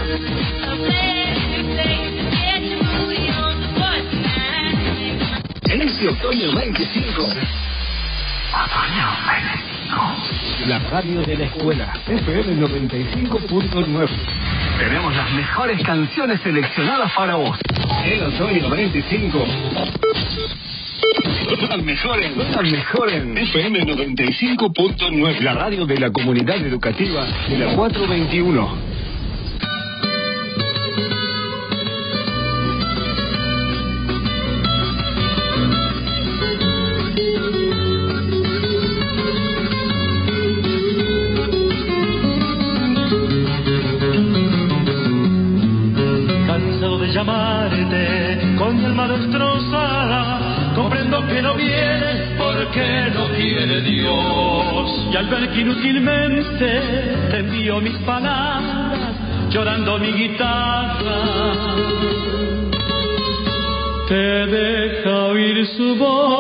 En este otoño 25. Otoño 25. La radio de la escuela, FM 95.9. Tenemos las mejores canciones seleccionadas para vos. En otoño 25. Las mejores en FM 95.9. La radio de la comunidad educativa de la 421. Llamarte con mi alma destrozada, comprendo que no vienes porque no quiere Dios. Y al ver que inútilmente te envío mis palabras, llorando mi guitarra, te deja oír su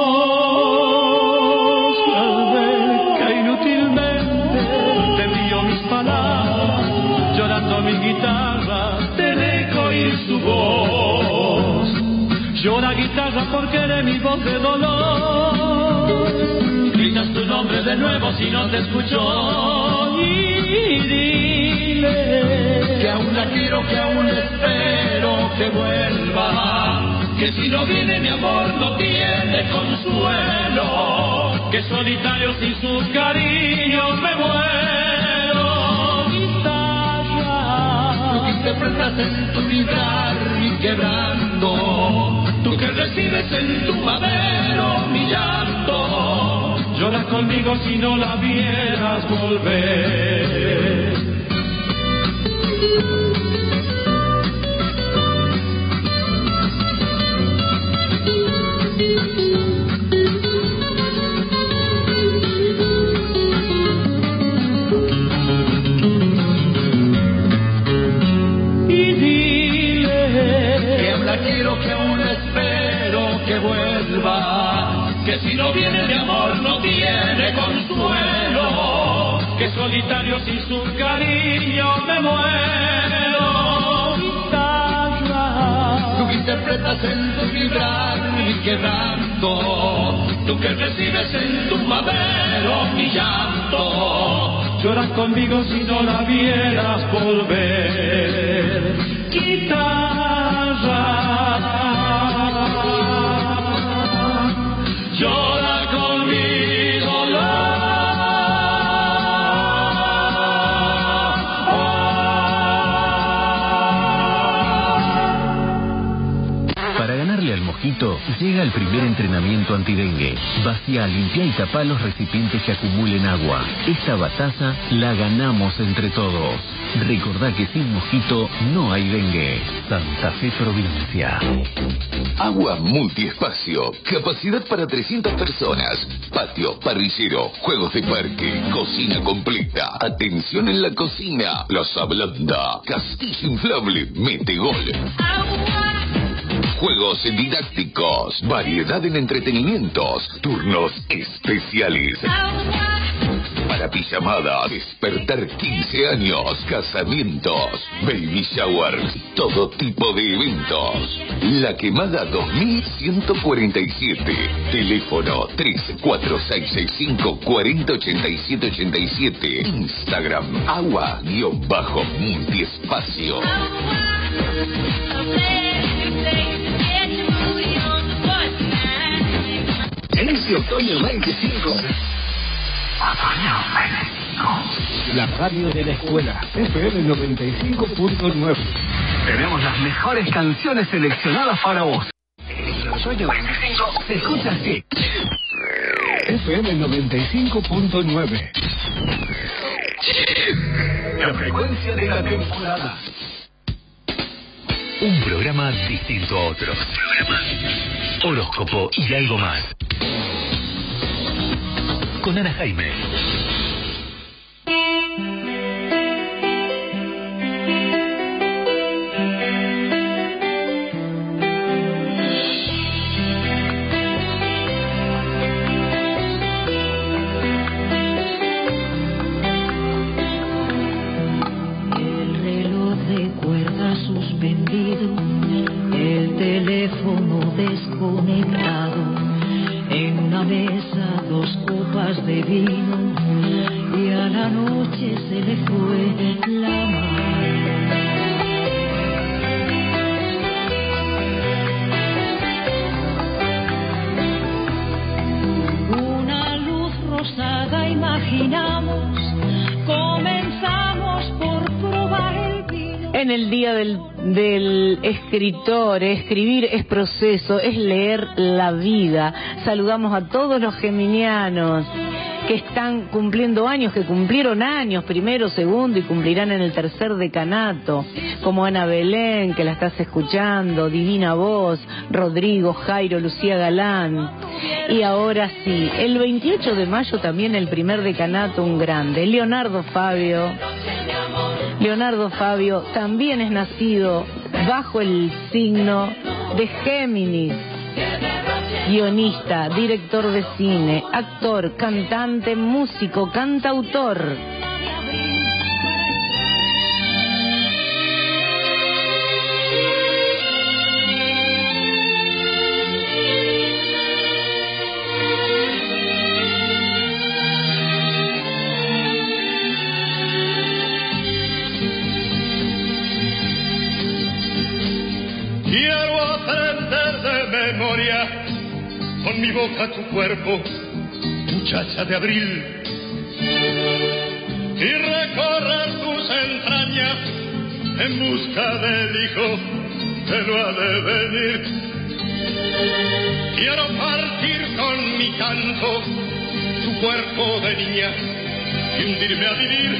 voz. Y al ver que inútilmente te envío mis palabras, llorando mi guitarra, te deja oír su voz. Llora guitarra porque eres mi voz de dolor. Gritas tu nombre de nuevo si no te escucho. Y dile que aún la quiero, que aún espero que vuelva. Que si no viene mi amor no tiene consuelo. Que solitario sin su cariño me muero. Guitarra, tú que interpretas en tu vibrar mi quebrando. Tú que recibes en tu madero mi llanto, llora conmigo si no la vieras volver. Y dile que aún la quiero, que aún espero que vuelva, que si no viene de amor no tiene consuelo, que solitario sin su cariño me muero. Guitarra, tú que interpretas en tu vibrar mi quebranto, tú que recibes en tu madero mi llanto, lloras conmigo si no la vieras volver. Guitarra, llora con mi dolor. Para ganarle al mosquito, llega el primer entrenamiento antidengue. Vacía, limpia y tapa los recipientes que acumulen agua. Esta batalla la ganamos entre todos. Recordá que sin mosquito no hay dengue. Santa Fe, provincia. Agua multiespacio, capacidad para 300 personas, patio, parrillero, juegos de parque, cocina completa, atención en la cocina, plaza blanda, castillo inflable, metegol. Juegos didácticos, variedad en entretenimientos, turnos especiales. Para pijamadas, despertar 15 años, casamientos, baby shower, todo tipo de eventos. La Quemada 2147. Teléfono 34665408787. Instagram agua_multiespacio. En este otoño 25. Otoño 25. La radio de la escuela, FM 95.9. Tenemos las mejores canciones seleccionadas para vos. En otoño 25 se escucha así. FM 95.9. La frecuencia de la temporada. Un programa distinto a otros. Horóscopo y algo más. Con Ana Jaime. El reloj de cuerda copas de vino y a la noche se le fue la mano. Una luz rosada imaginamos, comenzamos por probar el vino. En el día del escritor, escribir es proceso, es leer la vida. Saludamos a todos los geminianos que están cumpliendo años, que cumplieron años, primero, segundo y cumplirán en el tercer decanato, como Ana Belén, que la estás escuchando, Divina Voz, Rodrigo, Jairo, Lucía Galán. Y ahora sí, el 28 de mayo también el primer decanato, un grande, Leonardo Fabio. Leonardo Fabio también es nacido bajo el signo de Géminis. Guionista, director de cine, actor, cantante, músico, cantautor. Quiero aprender de memoria con mi boca tu cuerpo, muchacha de abril, y recorrer tus entrañas en busca del hijo que no ha de venir. Quiero partir con mi canto tu cuerpo de niña y hundirme a vivir.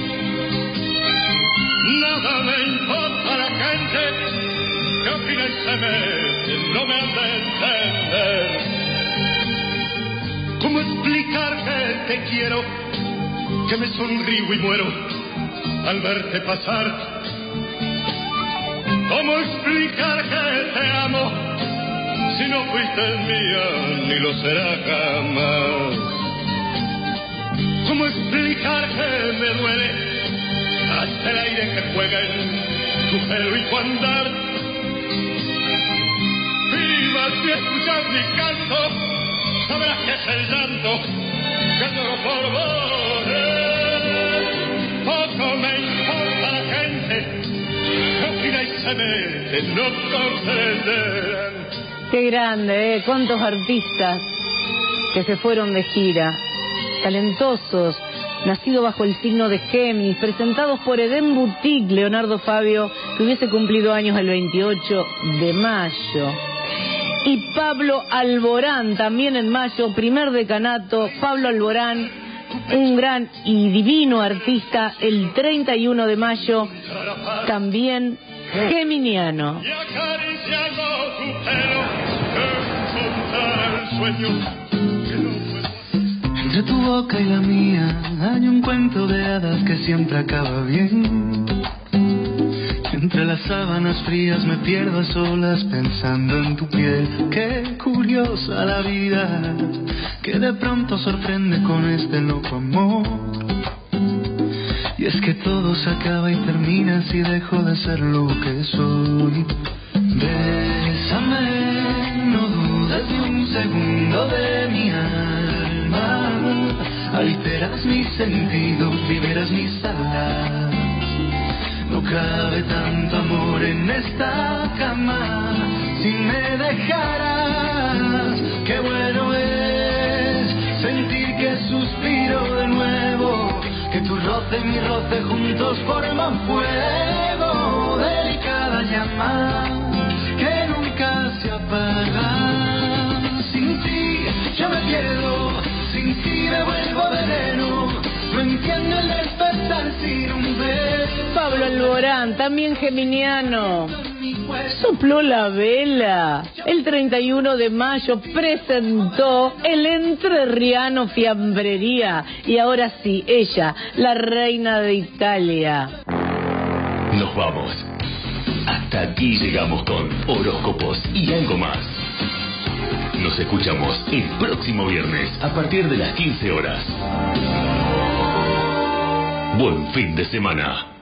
Nada me importa la gente que opina y se mete, no me han de entender. ¿Cómo explicar que te quiero, que me sonrío y muero al verte pasar? ¿Cómo explicar que te amo, si no fuiste mía, ni lo será jamás? ¿Cómo explicar que me duele hasta el aire que juega en tu pelo y tu andar? Vivas y escuchas mi canto, sabrás que es el llanto que lloro por vos. Poco me importa la gente que opina y se mete, no comprenderán. Qué grande, cuántos artistas que se fueron de gira, talentosos, nacido bajo el signo de Géminis, presentados por Edén Boutique, Leonardo Fabio, que hubiese cumplido años el 28 de mayo. Y Pablo Alborán, también en mayo, primer decanato, Pablo Alborán, un gran y divino artista, el 31 de mayo, también geminiano. Y acariciando tu pelo, encontrar el sueño que no fue. Entre tu boca y la mía hay un cuento de hadas que siempre acaba bien. Entre las sábanas frías me pierdo a solas pensando en tu piel. Qué curiosa la vida, que de pronto sorprende con este loco amor. Y es que todo se acaba y termina si dejo de ser lo que soy. Bésame, no dudes ni un segundo de mi alma. Alteras mis sentidos, liberas mis alas. No cabe tanto amor en esta cama si me dejaras. Qué bueno es sentir que suspiro de nuevo, que tu roce y mi roce juntos forman fuego. Delicada llama que nunca se apaga. Sin ti yo me pierdo, sin ti me vuelvo veneno. No entiendo el despertar sin un beso. Pablo Alborán, también geminiano, sopló la vela. El 31 de mayo presentó el entrerriano Fiambrería. Y ahora sí, ella, la reina de Italia. Nos vamos. Hasta aquí llegamos con horóscopos y algo más. Nos escuchamos el próximo viernes a partir de las 15 horas. Buen fin de semana.